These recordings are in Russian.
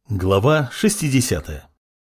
Глава 60.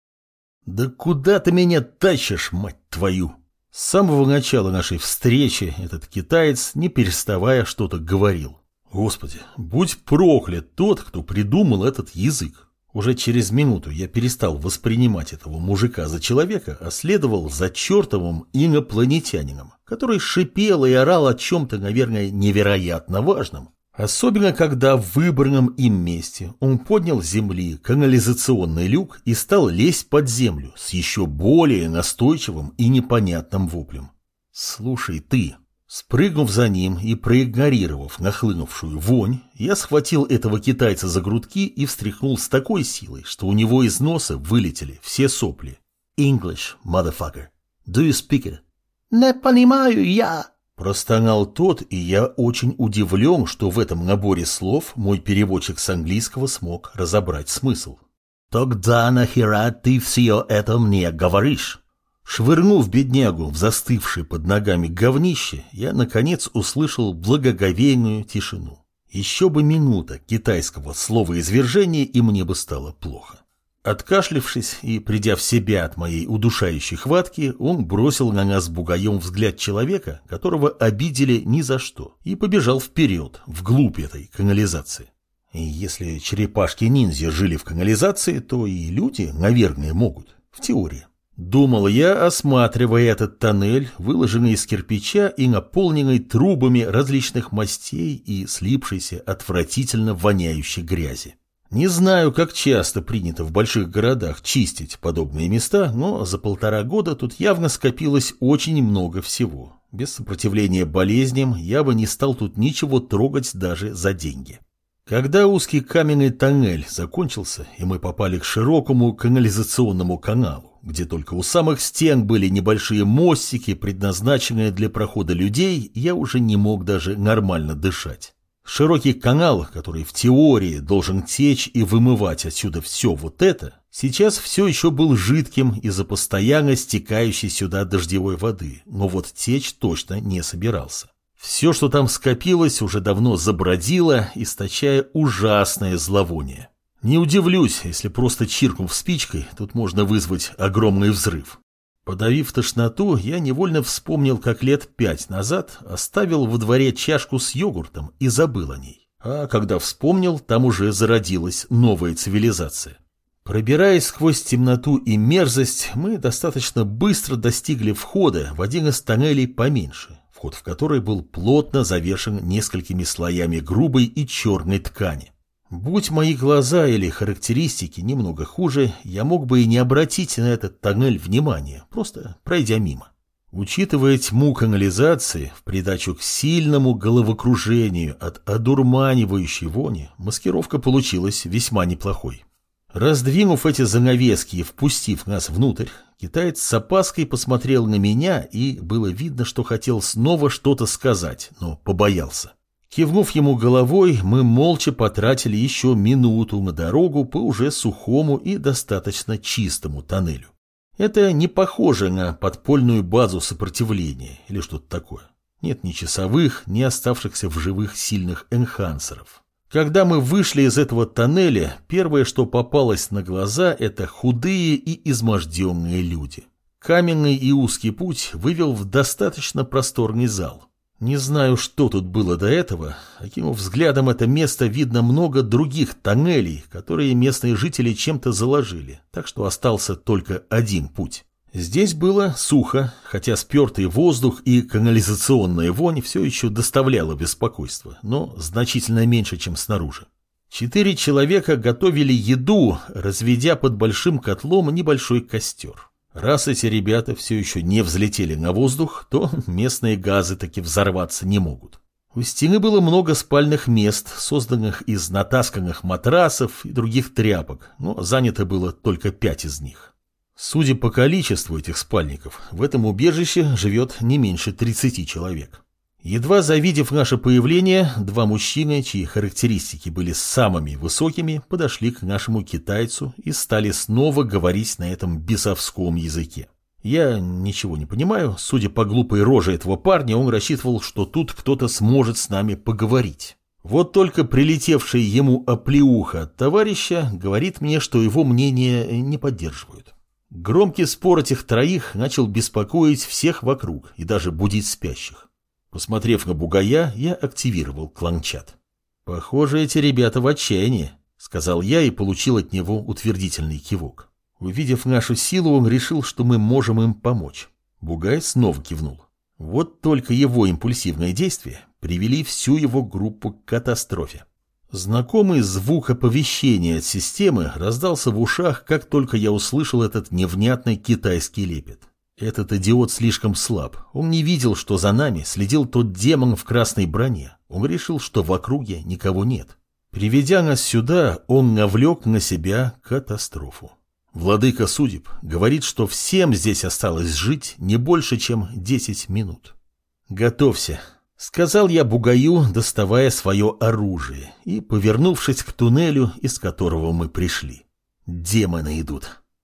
«Да куда ты меня тащишь, мать твою?» С самого начала нашей встречи этот китаец, не переставая, что-то говорил. Господи, будь проклят тот, кто придумал этот язык. Уже через минуту я перестал воспринимать этого мужика за человека, а следовал за чертовым инопланетянином, который шипел и орал о чем-то, наверное, невероятно важном. Особенно, когда в выбранном им месте он поднял с земли канализационный люк и стал лезть под землю с еще более настойчивым и непонятным воплем. «Слушай ты!» Спрыгнув за ним и проигнорировав нахлынувшую вонь, я схватил этого китайца за грудки и встряхнул с такой силой, что у него из носа вылетели все сопли. «English, motherfucker. Do you speak it?» «Не понимаю я!» Простонал тот, и я очень удивлен, что в этом наборе слов мой переводчик с английского смог разобрать смысл. «Тогда нахера ты все это мне говоришь?» Швырнув беднягу в застывшее под ногами говнище, я, наконец, услышал благоговейную тишину. Еще бы минута китайского словоизвержения, и мне бы стало плохо. Откашлившись и придя в себя от моей удушающей хватки, он бросил на нас бугаем взгляд человека, которого обидели ни за что, и побежал вперед, вглубь этой канализации. И если черепашки-ниндзя жили в канализации, то и люди, наверное, могут, в теории. Думал я, осматривая этот тоннель, выложенный из кирпича и наполненный трубами различных мастей и слипшейся отвратительно воняющей грязи. Не знаю, как часто принято в больших городах чистить подобные места, но за 1,5 года тут явно скопилось очень много всего. Без сопротивления болезням я бы не стал тут ничего трогать даже за деньги. Когда узкий каменный тоннель закончился, и мы попали к широкому канализационному каналу, где только у самых стен были небольшие мостики, предназначенные для прохода людей, я уже не мог даже нормально дышать. Широкий канал, который в теории должен течь и вымывать отсюда все вот это, сейчас все еще был жидким из-за постоянно стекающей сюда дождевой воды, но вот течь точно не собирался. Все, что там скопилось, уже давно забродило, источая ужасное зловоние. Не удивлюсь, если просто чиркнув спичкой, тут можно вызвать огромный взрыв. Подавив тошноту, я невольно вспомнил, как лет 5 назад оставил во дворе чашку с йогуртом и забыл о ней. А когда вспомнил, там уже зародилась новая цивилизация. Пробираясь сквозь темноту и мерзость, мы достаточно быстро достигли входа в один из тоннелей поменьше, вход в который был плотно завершен несколькими слоями грубой и черной ткани. Будь мои глаза или характеристики немного хуже, я мог бы и не обратить на этот тоннель внимания, просто пройдя мимо. Учитывая тьму канализации, в придачу к сильному головокружению от одурманивающей вони, маскировка получилась весьма неплохой. Раздвинув эти занавески и впустив нас внутрь, китаец с опаской посмотрел на меня, и было видно, что хотел снова что-то сказать, но побоялся. Кивнув ему головой, мы молча потратили еще минуту на дорогу по уже сухому и достаточно чистому тоннелю. Это не похоже на подпольную базу сопротивления или что-то такое. Нет ни часовых, ни оставшихся в живых сильных энхансеров. Когда мы вышли из этого тоннеля, первое, что попалось на глаза, это худые и изможденные люди. Каменный и узкий путь вывел в достаточно просторный зал. Не знаю, что тут было до этого, окинув взглядом это место, видно много других тоннелей, которые местные жители чем-то заложили, так что остался только один путь. Здесь было сухо, хотя спертый воздух и канализационная вонь все еще доставляло беспокойство, но значительно меньше, чем снаружи. 4 человека готовили еду, разведя под большим котлом небольшой костер. Раз эти ребята все еще не взлетели на воздух, то местные газы таки взорваться не могут. У стены было много спальных мест, созданных из натасканных матрасов и других тряпок, но занято было только 5 из них. Судя по количеству этих спальников, в этом убежище живет не меньше 30 человек. Едва завидев наше появление, 2 мужчины, чьи характеристики были самыми высокими, подошли к нашему китайцу и стали снова говорить на этом бесовском языке. Я ничего не понимаю, судя по глупой роже этого парня, он рассчитывал, что тут кто-то сможет с нами поговорить. Вот только прилетевшая ему оплеуха от товарища говорит мне, что его мнение не поддерживают. Громкий спор этих троих начал беспокоить всех вокруг и даже будить спящих. Посмотрев на бугая, я активировал кланчат. «Похоже, эти ребята в отчаянии», — сказал я и получил от него утвердительный кивок. Увидев нашу силу, он решил, что мы можем им помочь. Бугай снова кивнул. Вот только его импульсивные действия привели всю его группу к катастрофе. Знакомый звук оповещения от системы раздался в ушах, как только я услышал этот невнятный китайский лепет. Этот идиот слишком слаб. Он не видел, что за нами следил тот демон в красной броне. Он решил, что в округе никого нет. Приведя нас сюда, он навлек на себя катастрофу. Владыка судеб говорит, что всем здесь осталось жить не больше, чем 10 минут. «Готовься», — сказал я бугаю, доставая свое оружие и повернувшись к туннелю, из которого мы пришли. «Демоны идут».